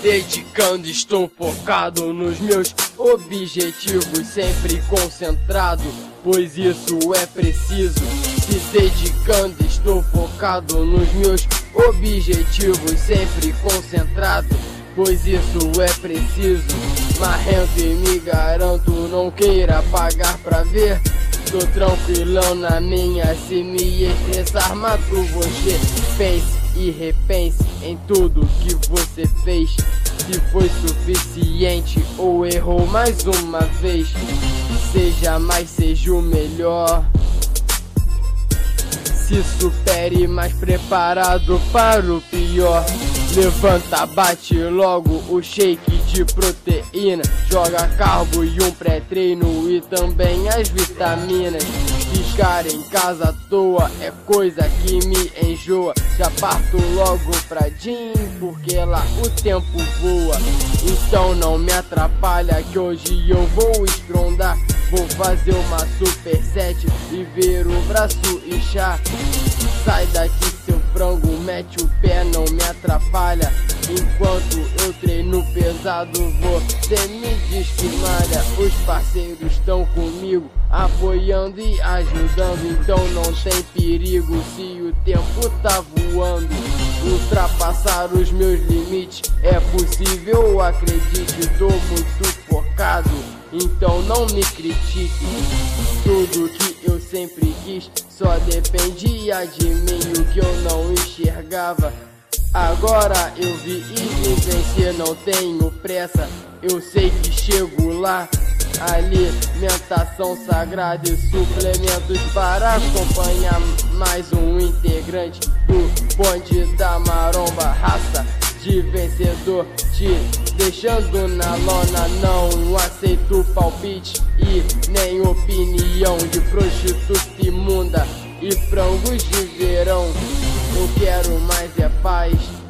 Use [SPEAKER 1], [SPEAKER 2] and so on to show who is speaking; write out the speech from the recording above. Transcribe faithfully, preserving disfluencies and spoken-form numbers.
[SPEAKER 1] dedicando, estou focado nos meus objetivos, sempre concentrado, pois isso é preciso. Se dedicando, estou focado nos meus objetivos, sempre concentrado, pois isso é preciso. Marrento e me garanto, não queira pagar pra ver. Tô tranquilão na minha, se me estressar mato você. Pense e repense em tudo que você fez, se foi suficiente ou errou mais uma vez. Seja mais, seja o melhor, se supere, mais preparado para o pior. Levanta, bate logo o shake de proteína, joga carbo e um pré-treino e também as vitaminas. Ficar em casa à toa é coisa que me enjoa, já parto logo pra gym porque lá o tempo voa. Então não me atrapalha que hoje eu vou estrondar, vou fazer uma superset e ver o braço inchar. Sai daqui seu frango, mete o pé, não me atrapalha. Enquanto eu treino pesado, você me diz que malha. Os parceiros estão comigo, apoiando e ajudando, então não tem perigo se o tempo tá voando. Ultrapassar os meus limites é possível, acredite, tô muito focado, então não me critique. Tudo que eu sempre quis só dependia de mim, o que eu não enxergava agora eu vi e me vencer. Não tenho pressa, eu sei que chego lá. Alimentação sagrada e suplementos para acompanhar mais um integrante do bonde da maromba. Raça de vencedor, te deixando na lona. Não aceito palpite e nem opinião de prostituta imunda e frangos de verão. Eu quero mais é paz.